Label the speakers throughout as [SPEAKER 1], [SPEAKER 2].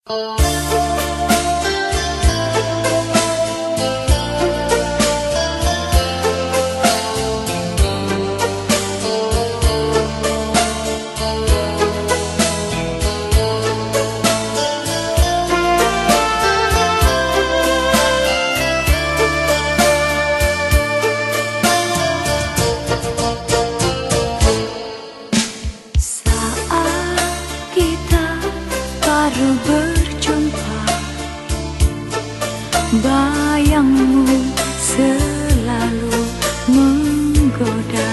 [SPEAKER 1] Baru berjumpa, bayangmu selalu menggoda.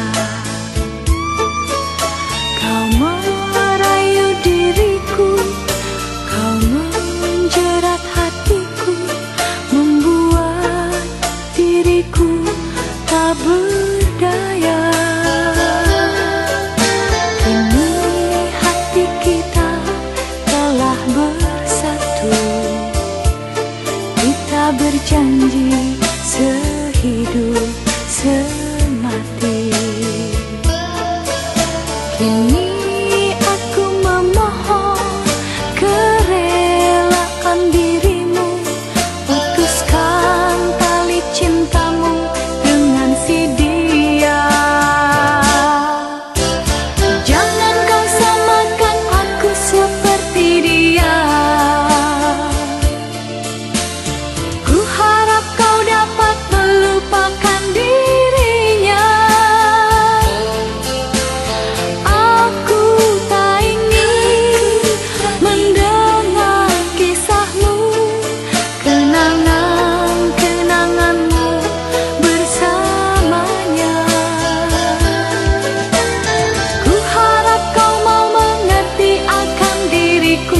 [SPEAKER 1] Kau merayu diriku, kau menjerat hatiku, membuat diriku tak berdaya. Kini hati kita telah bersatu, kita berjanji sehidup semati. Kini aku memohon kerelaan dirimu, putuskan tali cintamu dengan si dia. Jangan kau samakan aku seperti dia. Ku harap kau dapat melupakan dirinya. Aku tak ingin mendengar kisahmu, kenangan-kenanganmu bersamanya. Ku harap kau mau mengerti akan diriku.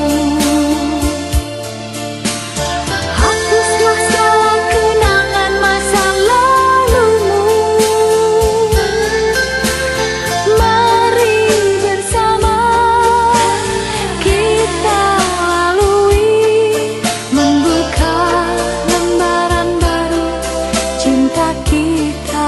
[SPEAKER 1] Hapuslah segala kenangan masa lalumu. Mari bersama kita lalui, membuka lembaran baru cinta kita.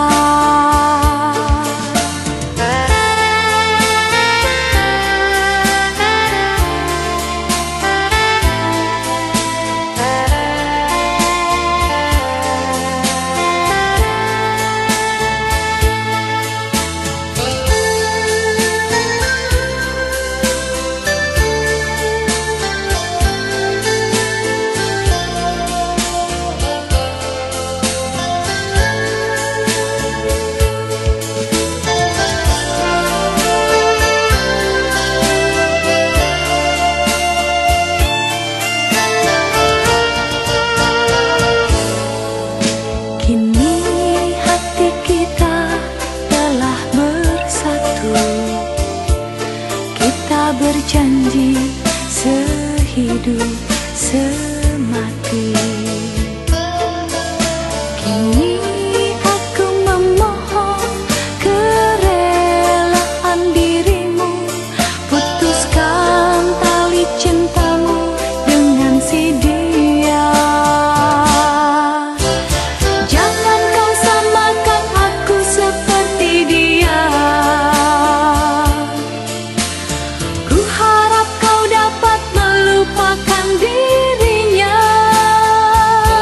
[SPEAKER 1] Kini hati kita telah bersatu, kita berjanji sehidup semati. Kini aku memohon kerelaan dirimu, putuskan tali cintamu dengan si dia. Jangan kau samakan aku seperti dia. Ku harap kau dapat melupakan dirinya.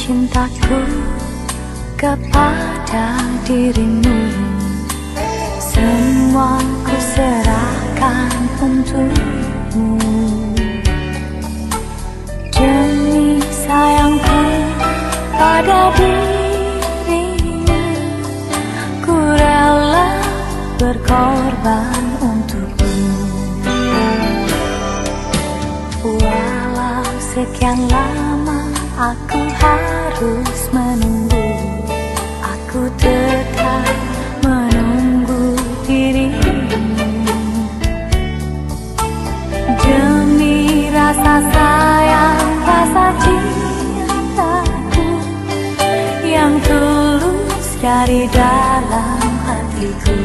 [SPEAKER 1] cintaku kepada dirimu. Semua ku serahkan untukmu. Demi sayangku pada dirimu, ku rela berkorban untukmu. Walau sekian lama aku harus menunggu, aku tetap menunggu dirimu. Demi rasa sayang, rasa cintaku yang tulus dari dalam hatiku.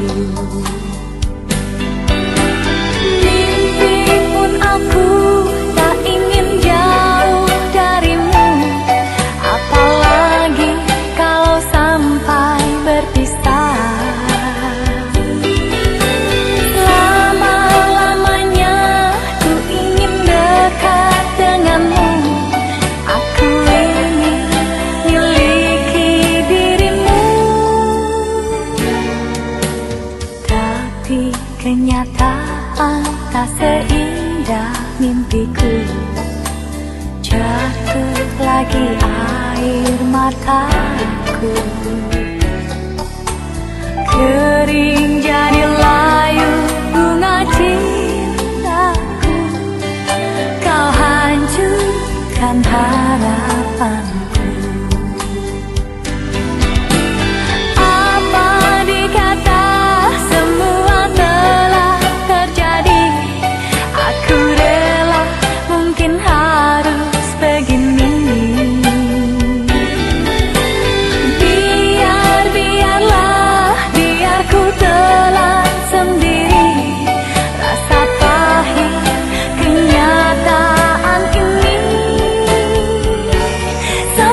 [SPEAKER 1] Mimpi pun aku tak ingin jauh darimu, apalagi kalau sampai berpisah. Selama-lamanya ku ingin dekat denganmu, aku ingin miliki dirimu. Tapi kenyataan tak seindah mimpiku. Jatuh lagi air mataku, kering jadi layu bunga cintaku. Kau hancurkan harapanku. Apa dikata semua telah terjadi, aku rela, mungkin harus begini. Biar ku telan sendiri rasa pahit kenyataan ini.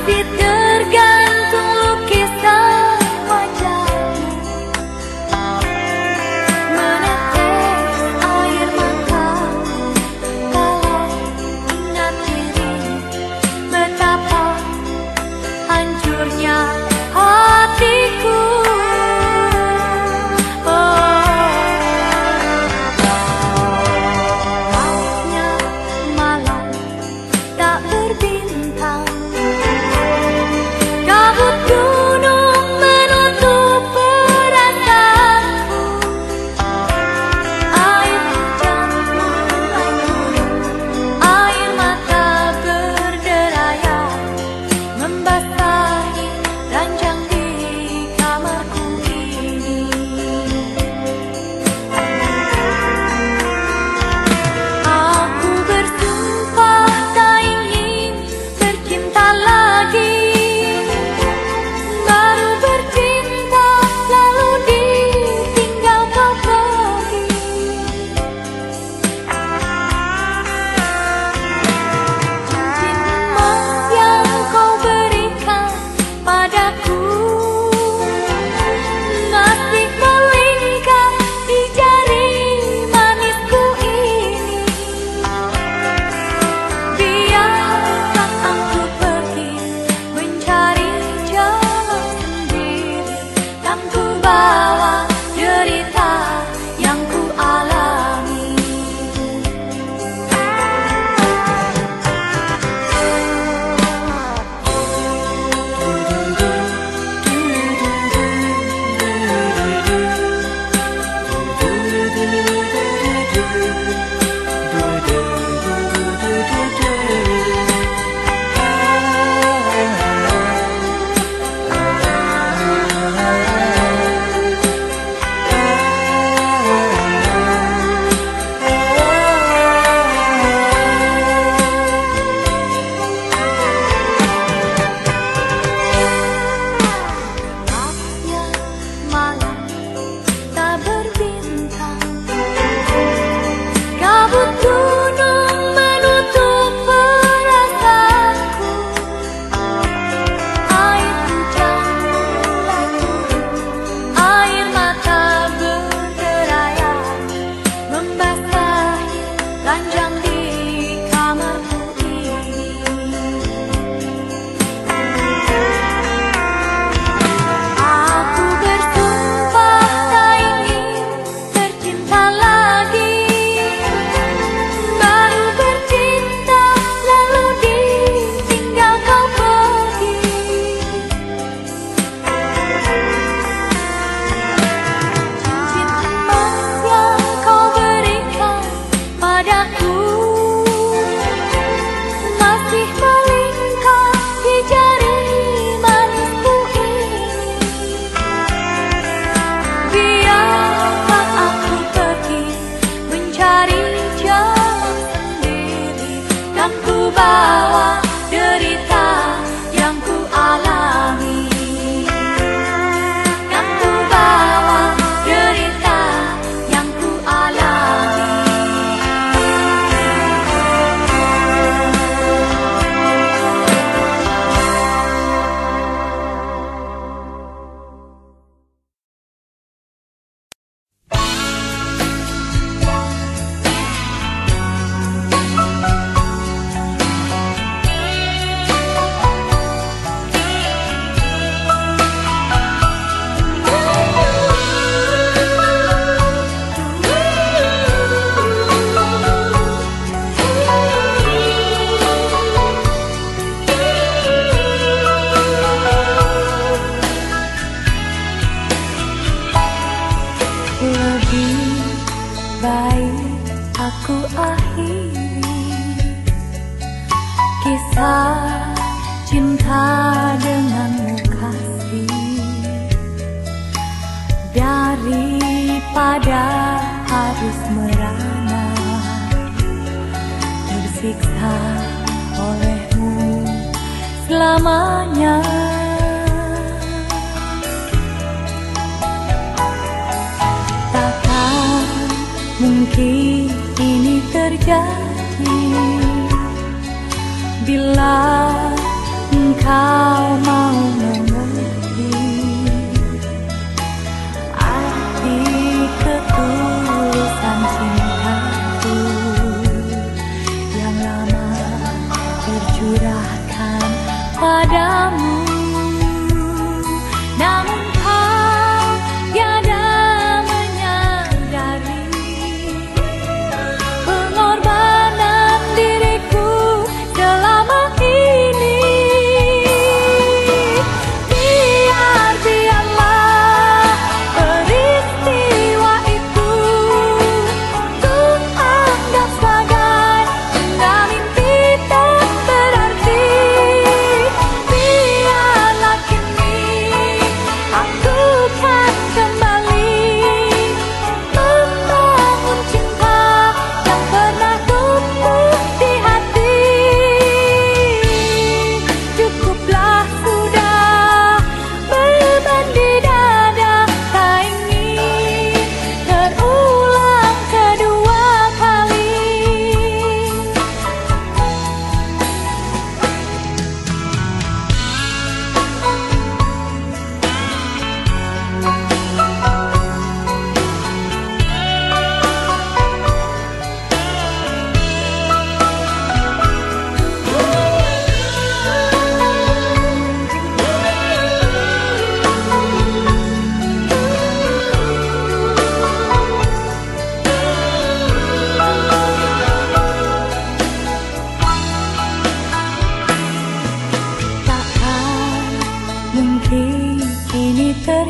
[SPEAKER 1] masih tergantung lukisan wajahmu. Menetes air mata kalau ingat diri, betapa hancurnya hatiku. Lautnya malam tak berbintang, kabut gunung menutup perasaanku. Air hujan mulai turun, air mata berderaya membasahi ranjang di kamarku ini. Aku bersumpah tak ingin bercinta lagi. Baru bercinta lalu ditinggal kau pergi. Cincin emas yang kau berikan padaku masih melingkar di jari manisku ini. Biarkan aku pergi mencari jalan sendiri, dan ku bawa derita yang ku alami. Gelapnya malam tak berbintang, kabut gunung menutup perasaanku. Air hujan mulai turun, air mata berderaya membasahi ranjang di kamarku ini. Aku bersumpah tak ingin bercinta lagi. Baru bercinta lalu ditinggal kau pergi. Cincin emas yang kau berikan padaku masih melingkar di jari manisku ini. Biarkan aku pergi mencari jalan sendiri, dan ku bawa derita yang ku alami. Dan ku bawa derita yang ku alami. Lebih baik aku akhiri kisah cinta denganmu kasih, daripada harus merana tersiksa olehmu selamanya. Mungkin ini terjadi bila engkau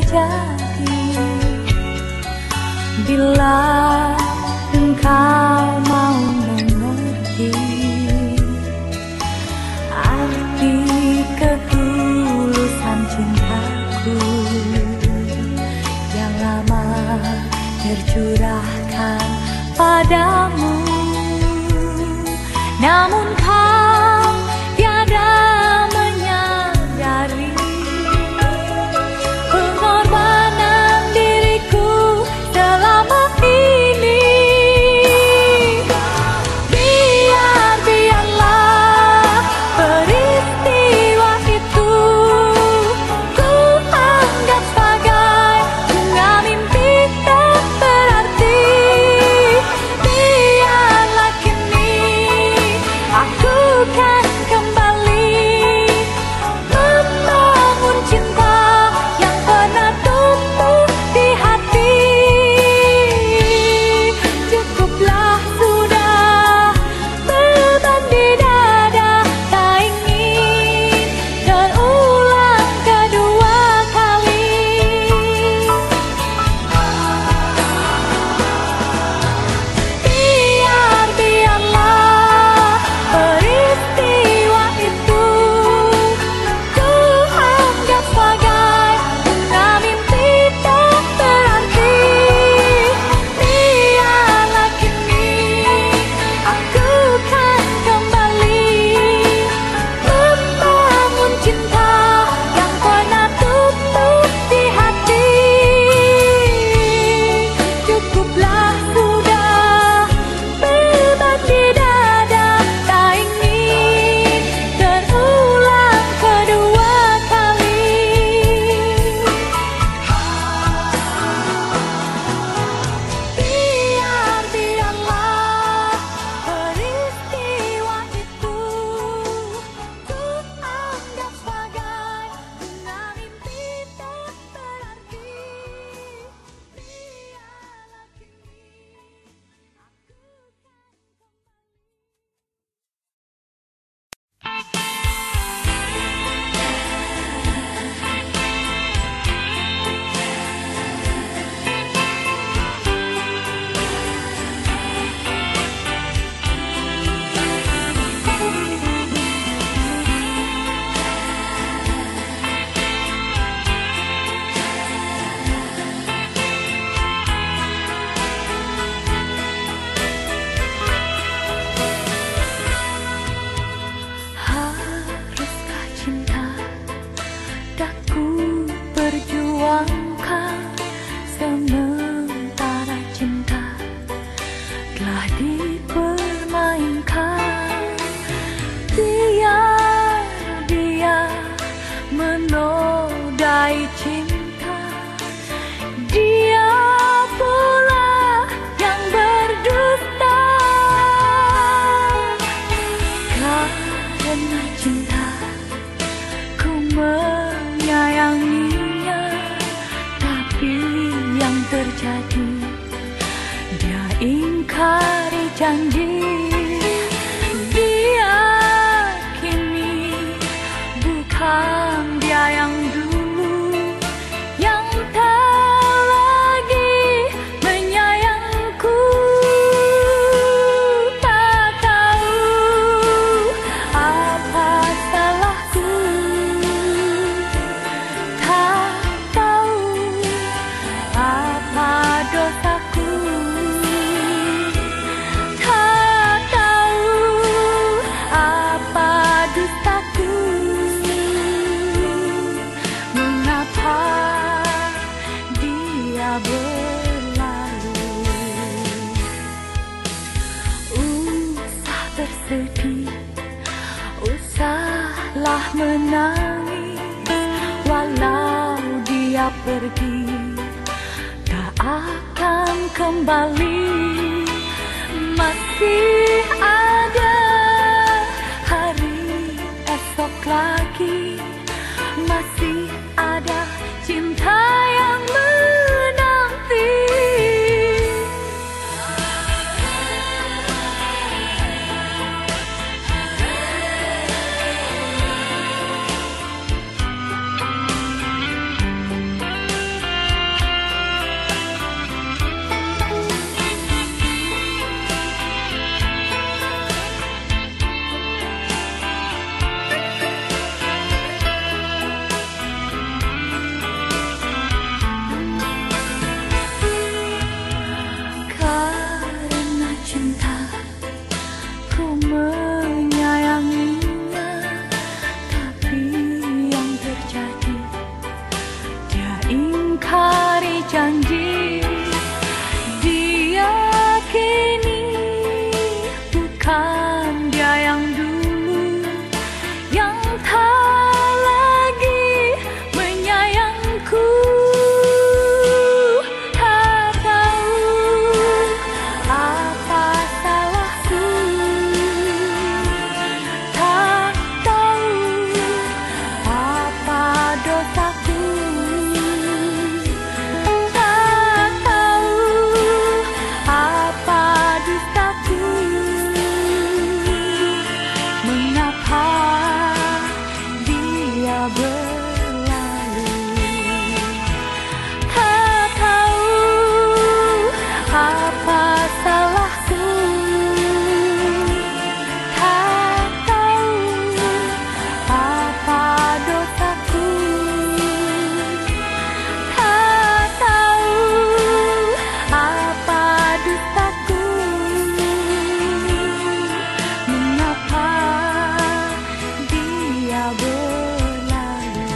[SPEAKER 1] terjadi. Bila engkau mau mengerti arti ketulusan cintaku yang lama tercurahkan padamu, namun kau tiada menyadari pengorbanan diriku selama ini. Biarlah peristiwa itu ku anggap sebagai bunga mimpi tak berarti. Biarlah kini aku kan kembali membangun cinta yang pernah tumbuh di hati. Cukuplah sudah beban di dada, tak ingin terulang kedua kali. Biarlah peristiwa itu ku anggap sebagai bunga mimpi tak berarti. Biarlah kini aku kan kembali membangun cinta yang pernah tumbuh di hati. Cukuplah sudah beban di dada, tak ingin terulang kedua kali. Biarlah peristiwa itu ku anggap sebagai bunga mimpi tak berarti. Biarlah kini haruskah cinta dah ku perjuangkan, sementara cinta telah dipermainkan. Biar dia menodai cinta, dia pula yang berdusta. Karena cinta ku menyayanginya, tapi yang terjadi dia ingkari janji. Dia kini bukan dia yang dulu, yang tak lagi menyayangku. Tak tahu apa salahku, tak tahu apa dosaku, tak tahu apa dustaku. Mengapa dia berlalu? Usah bersedih, usahlah menangis. Walau dia pergi, tak akan kembali. Masih ada hari esok lagi, masih ada cinta yang menanti. berlalu. Tak tahu apa salahku, tak tahu apa dosaku, tak tahu apa dustaku. Mengapa dia berlalu?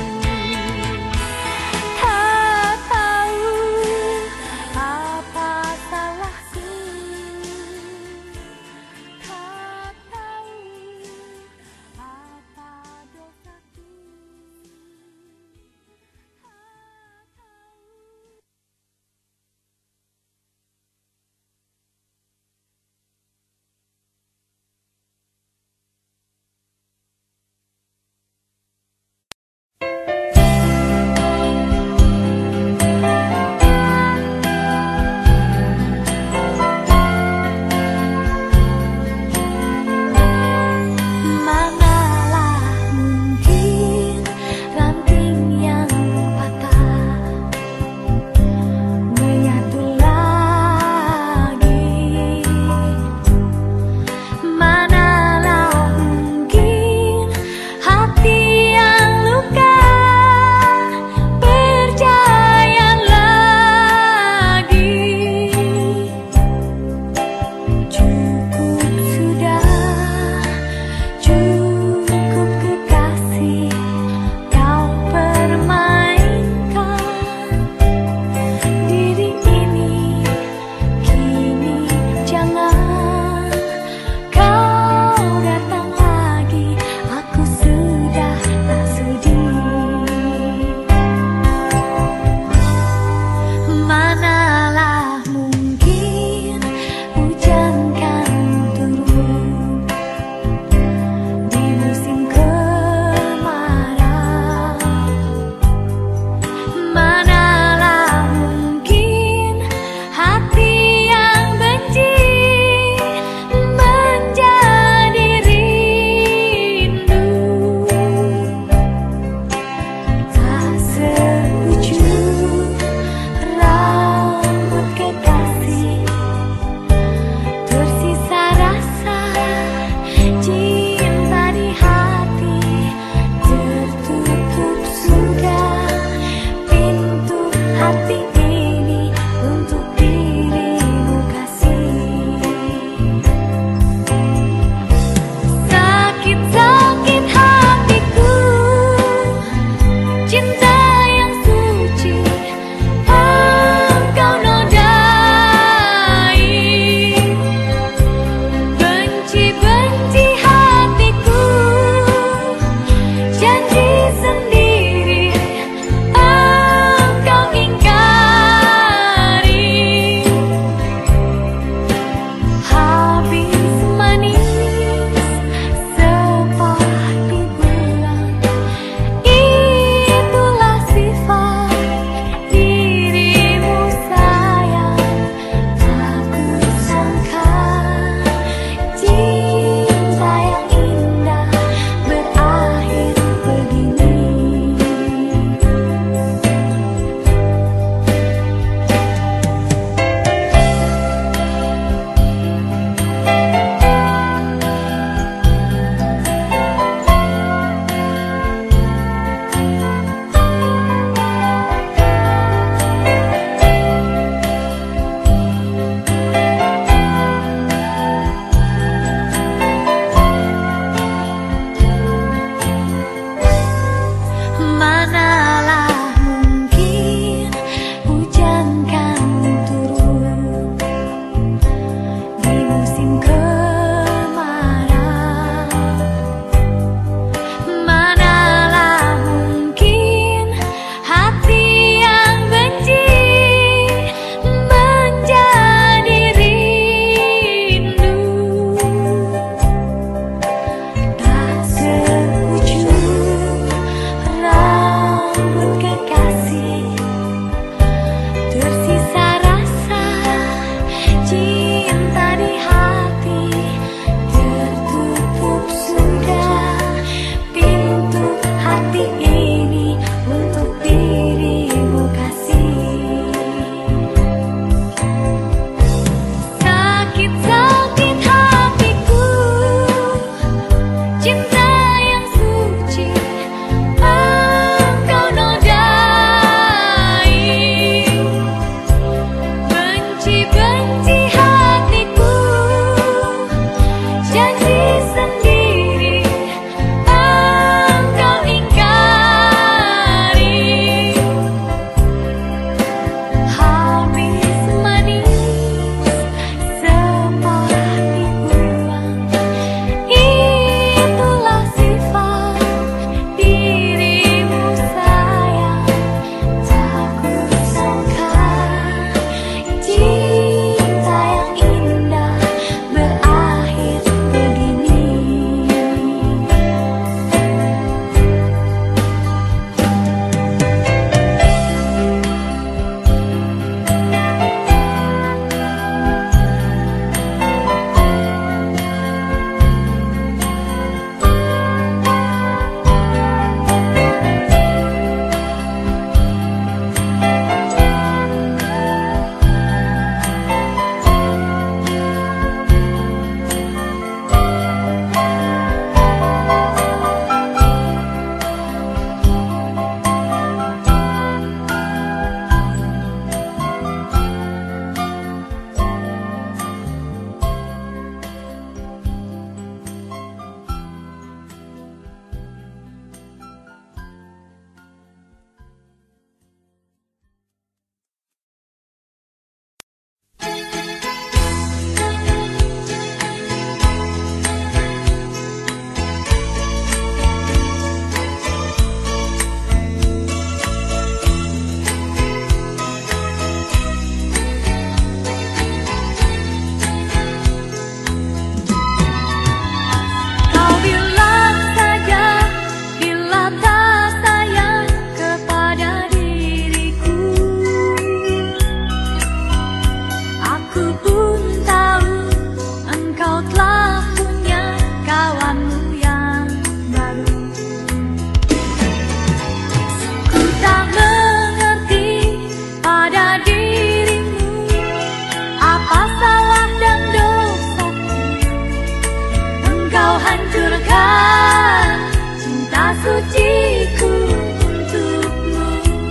[SPEAKER 1] suciku untukmu.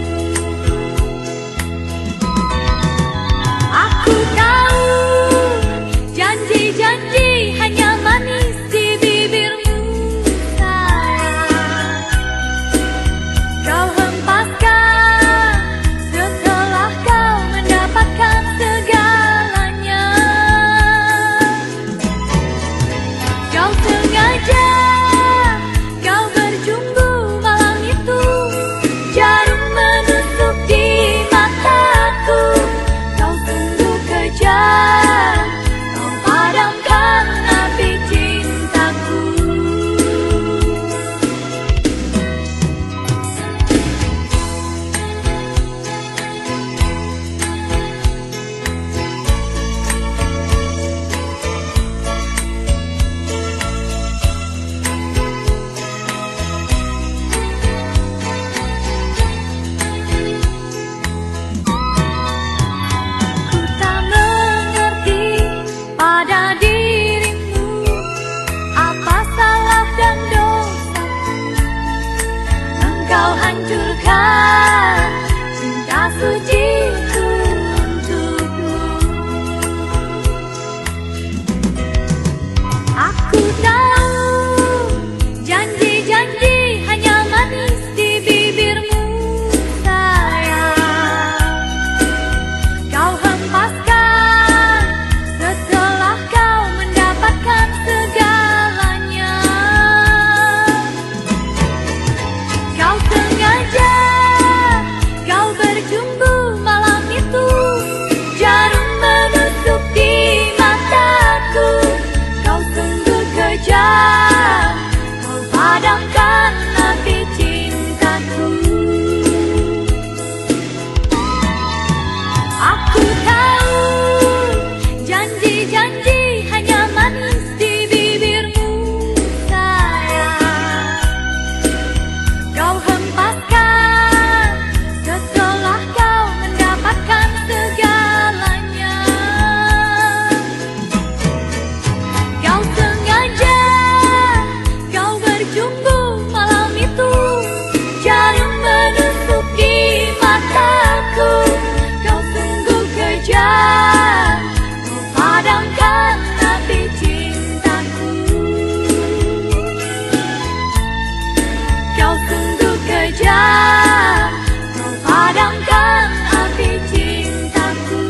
[SPEAKER 1] Aku tahu janji-janji hanya manis di bibirmu sayang. Kau hempaskan setelah kau mendapatkan segalanya. Kau sengaja, kau berjumbu malam itu. Jarum menusuk di mataku. Kau sungguh kejam, kau padamkan api cintaku. Ku tak mengerti pada dirimu apa salah dan dosaku. Engkau hancurkan cinta suciku untukmu. Aku tahu janji-janji hanya manis di bibirmu sayang. Kau hempaskan setelah kau mendapatkan segalanya. Kau sengaja, kau berjumbu malam itu. Jarum menusuk di mataku. Kau sungguh kejam, kau padamkan api cintaku. Aku tahu janji-janji hanya manis di bibirmu sayang. Kau hempaskan setelah kau mendapatkan segalanya. Kau sengaja, kau berjumbu malam itu. Jarum menusuk di mataku. Kau sungguh kejam, kau padamkan api cintaku. Kau sungguh kejam, kau padamkan api cintaku.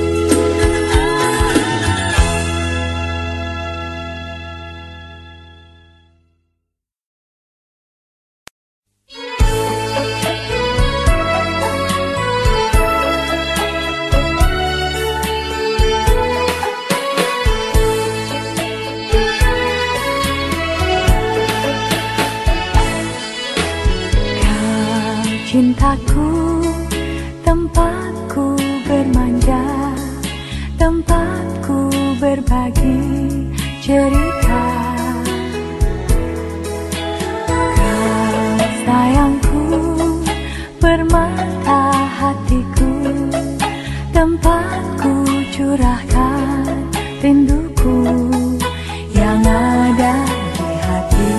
[SPEAKER 1] Kau cintaku, tempatku bermanja, tempatku berbagi cerita. Kau sayangku, permata hatiku, tempatku curahkan rinduku yang ada di hati.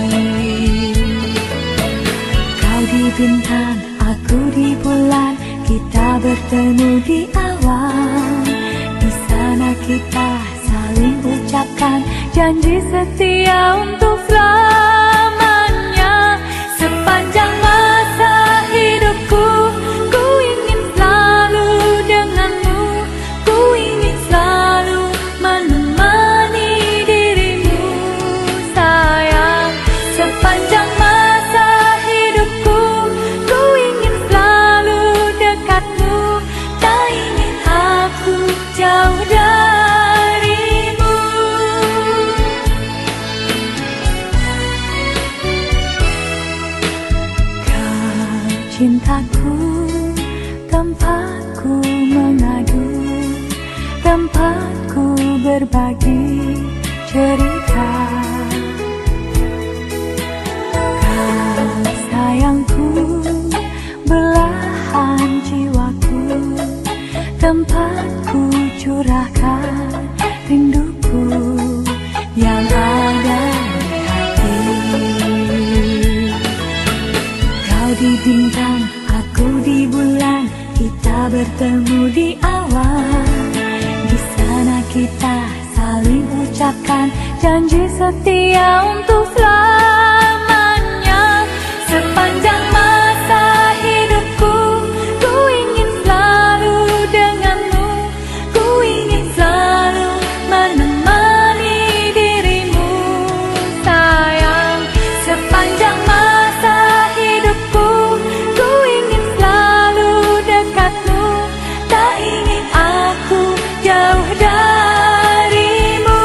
[SPEAKER 1] Kau di bintang, aku di bulan, kita bertemu di awan. Di sana kita saling ucapkan janji setia untuk selamanya. Sepanjang masa hidupku, ku ingin selalu denganmu. Ku ingin selalu menemani dirimu sayang. Sepanjang masa hidupku, ku ingin selalu dekatmu. Tak ingin aku jauh darimu. Kau cintaku, tempatku mengadu, tempatku berbagi cerita. Kau sayangku, belahan jiwaku, tempatku curahkan rinduku yang ada di hati. di bintang, aku di bulan, kita bertemu di awan. Di sana kita saling ucapkan janji setia untuk selamanya. Sepanjang masa hidupku, ku ingin selalu denganmu, ku ingin selalu menemani dirimu sayang. Sepanjang masa hidupku, ku ingin selalu dekatmu, tak ingin aku jauh darimu.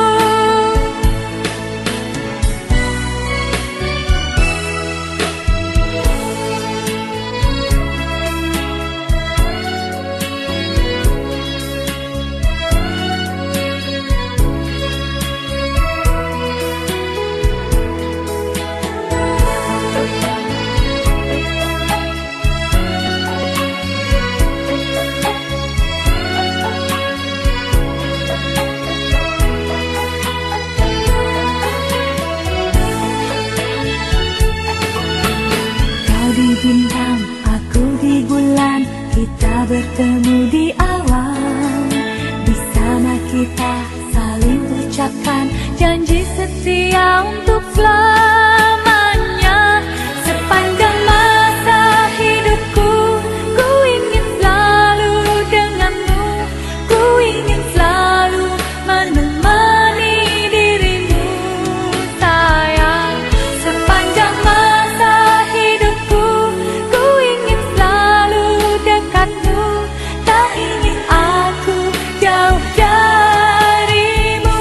[SPEAKER 1] Di bintang, aku di bulan, kita bertemu di awan. Di sana kita saling ucapkan janji setia untuk selamanya. Sepanjang masa hidupku, ku ingin selalu denganmu, ku ingin selalu menemani dirimu sayang. Sepanjang masa hidupku, ku ingin selalu dekatmu, tak ingin aku jauh darimu.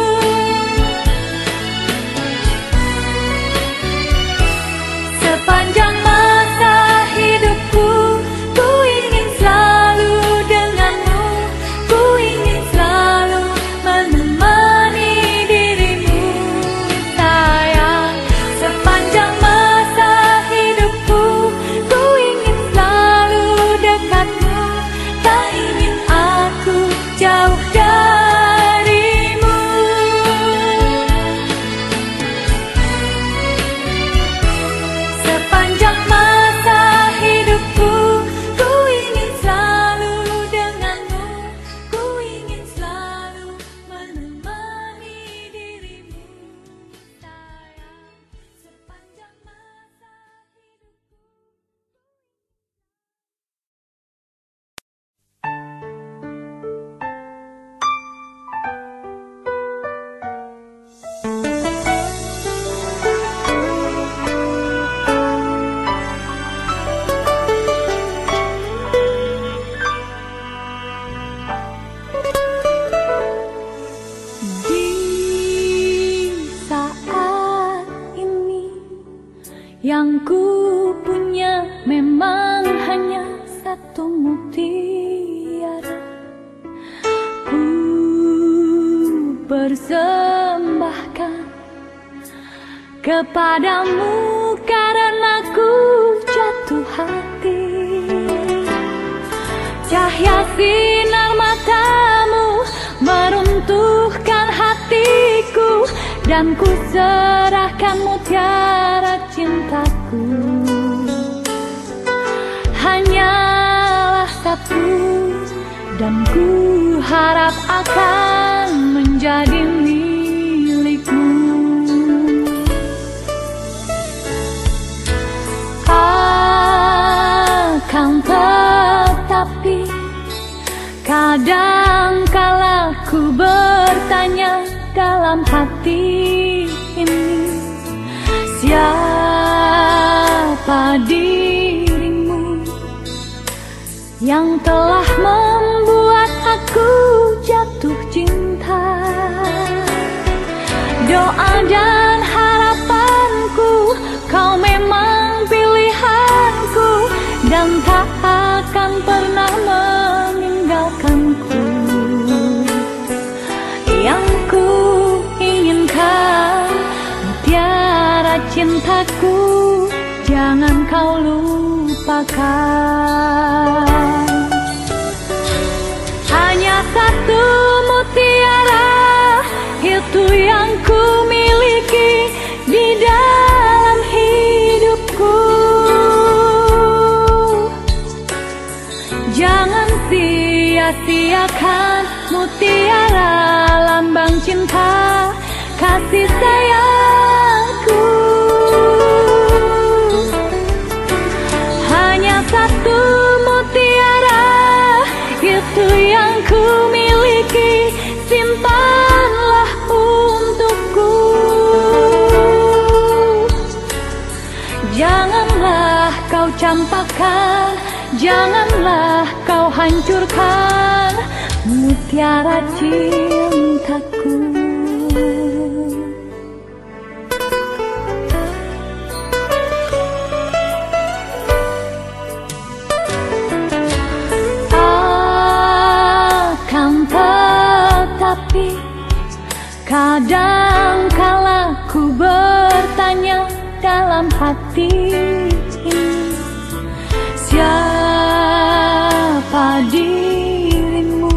[SPEAKER 1] Sepanjang masa hidupku, ku ingin selalu denganmu, ku ingin selalu menemani dirimu sayang. Sepanjang masa hidupku, ku ingin selalu dekatmu, tak ingin aku jauh darimu. Sepanjang masa hidupku, ku ingin selalu denganmu, ku ingin selalu menemani dirimu sayang. Sepanjang masa hidupku. Di saat ini yang ku punya memang hanya satu mutiara. Ku persembahkan kepadamu karena ku jatuh hati. Cahaya sinar matamu meruntuhkan hatiku, dan ku serahkan mutiara cintaku. Hanyalah satu, dan ku harap akan menjadi milikmu. Akan tetapi kadang kala ku bertanya dalam hati ini, siapa dirimu yang telah membuat aku jatuh cinta. Doa dan harapanku, kau memang pilihanku, dan tak akan pernah meninggalkanku. Yang ku inginkan, mutiara cintaku, jangan kau lupakan. Hanya satu mutiara, itu yang ku miliki di dalam hidupku. sia-siakan mutiara lambang cinta kasih sayangku. Hanya satu mutiara itu yang ku miliki, simpanlah untukku. Janganlah kau campakkan, janganlah kau hancurkan mutiara cintaku. Akan tetapi kadang kala ku bertanya dalam hati ini, siapa dirimu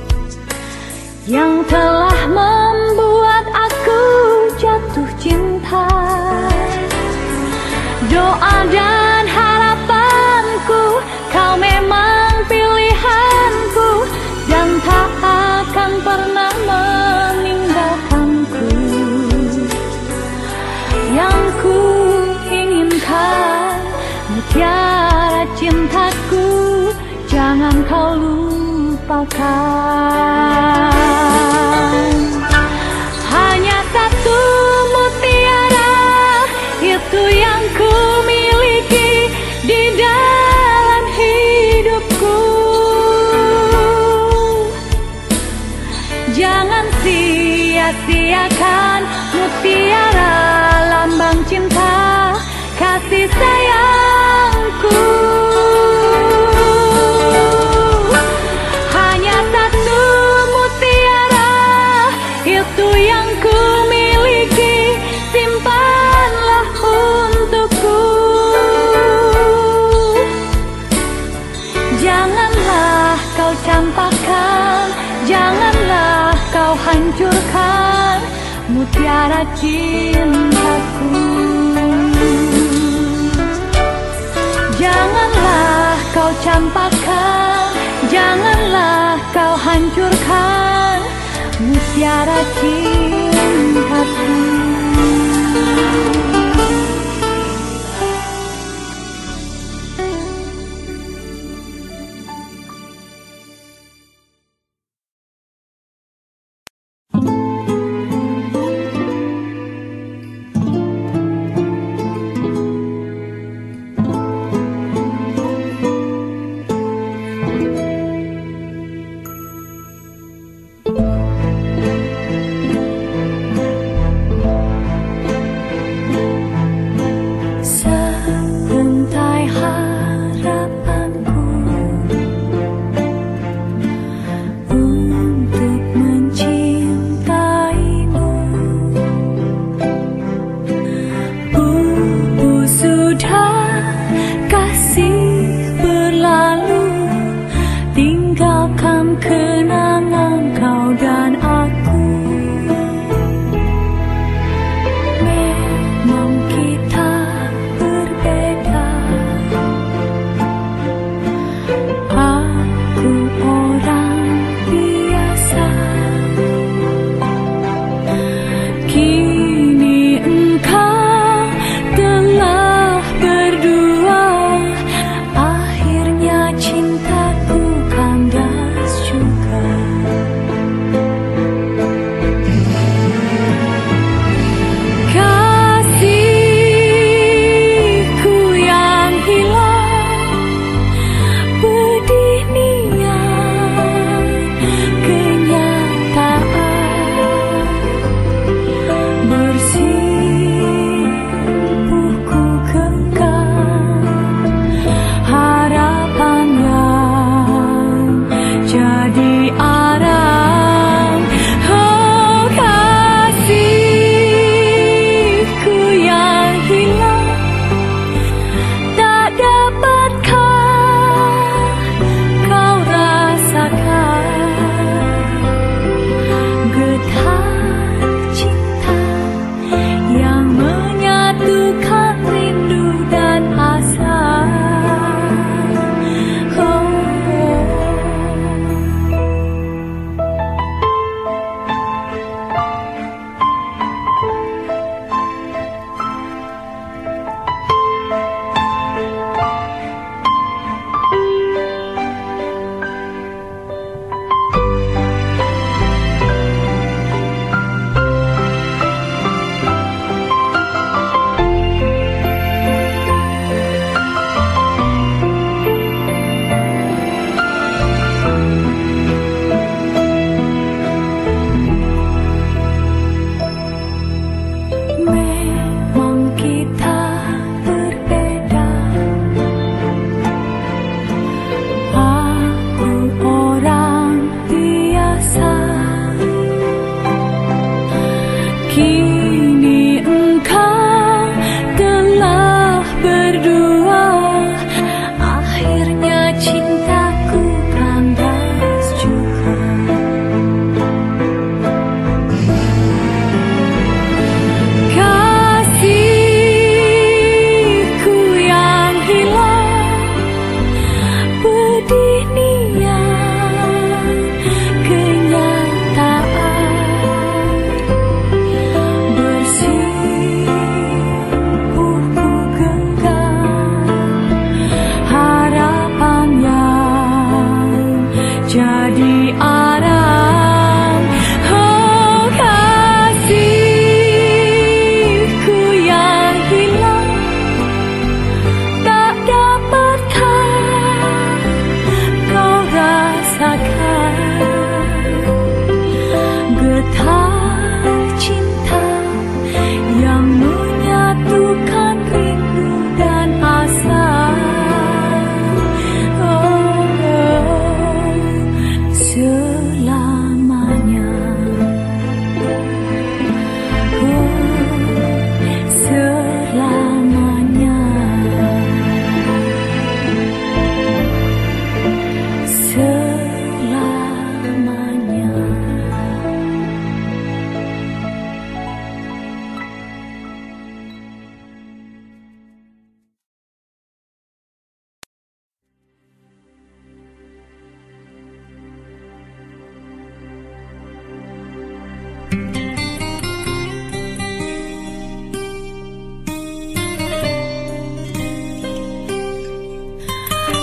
[SPEAKER 1] yang telah membuat aku jatuh cinta? Doa dan harapanku, kau memang pilihanku dan tak akan pernah meninggalkanku. Yang ku inginkan mutiara cintaku, jangan kau lupakan. Hanya satu mutiara itu yang ku miliki di dalam hidupku. Jangan sia-siakan mutiara lambang cinta kasih sayangku. Hanya satu mutiara itu yang ku miliki, simpanlah untukku. Janganlah kau campakkan, janganlah kau hancurkan mutiara cintaku. Janganlah kau campakkan, janganlah kau hancurkan mutiara cintaku.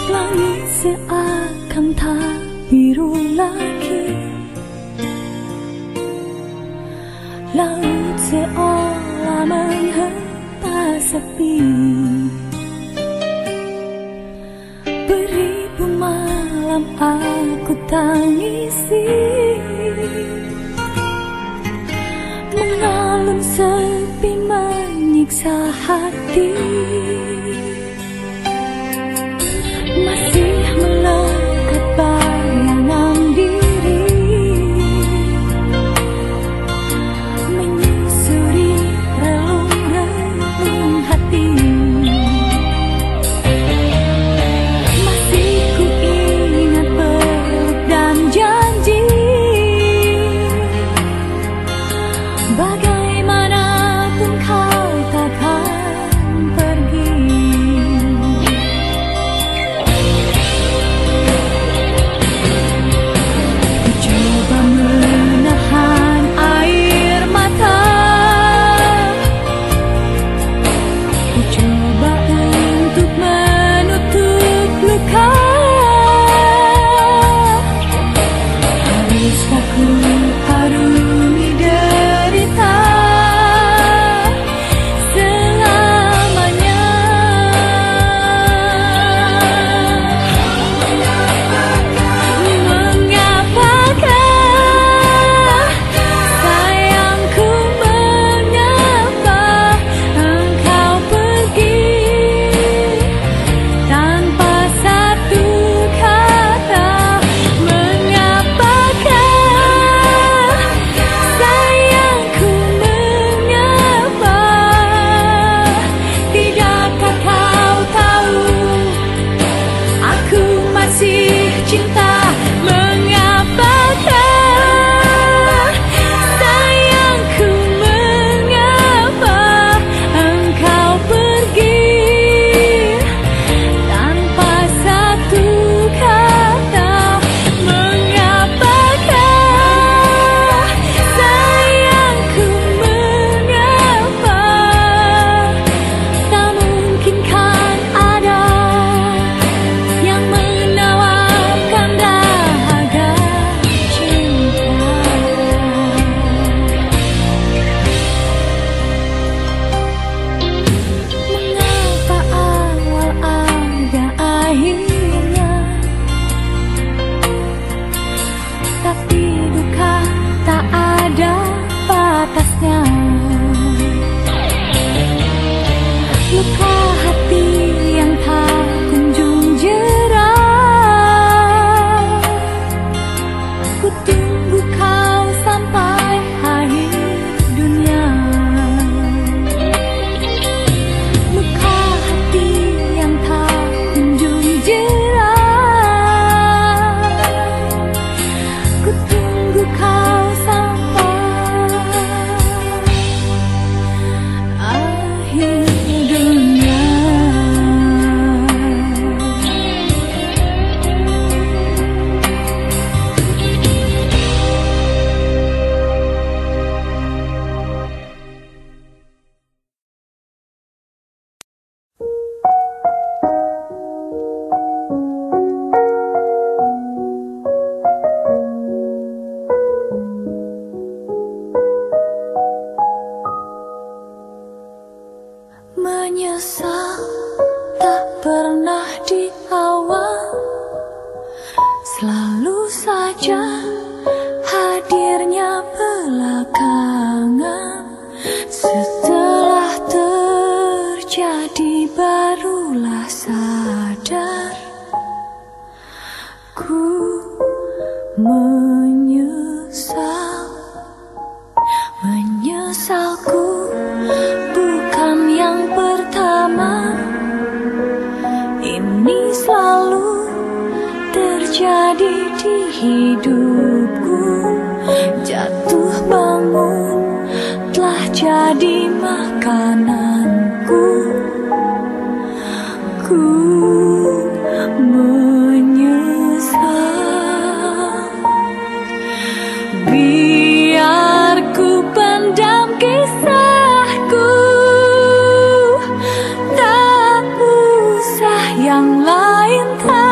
[SPEAKER 1] Langit seakan tak biru lagi, laut seolah menghempas sepi. Beribu malam aku tangisi, mengalun sepi menyiksa hati. Masih melekat bayangan diri, menyusuri relung-relung hati. Masih ku ingat peluk dan janji, bagaimanapun kau takkan pergi. Luka hati yang tak kunjung jerah, ku tunggu kau sampai akhir dunia. Luka hati yang tak kunjung jerah, ku tunggu kau sampai akhir. Menyesal tak pernah di awal, selalu saja hadirnya belakangan. Setelah terjadi barulah sadar, ku menyesalku bukan yang pertama. Ini selalu terjadi di hidupku. Jatuh bangun telah jadi makananku. Ku menyesal, biar ku pendam kisahku. Tak usah yang lain tahu.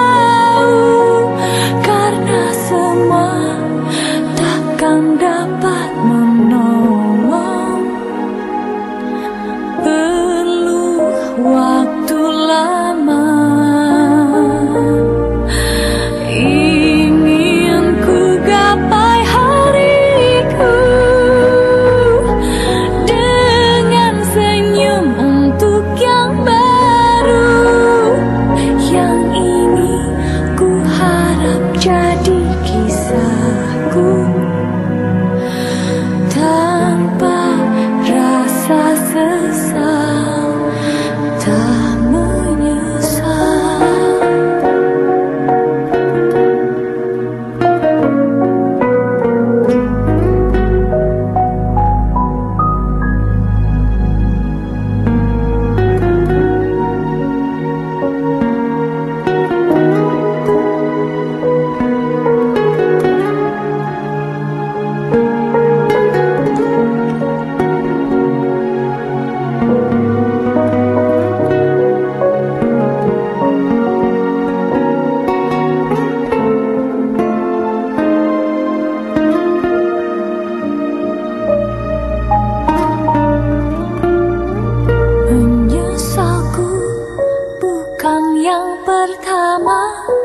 [SPEAKER 1] yang pertama.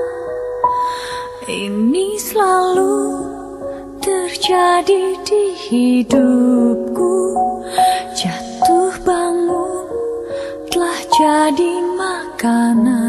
[SPEAKER 1] Ini selalu terjadi di hidupku. Jatuh bangun telah jadi makanan.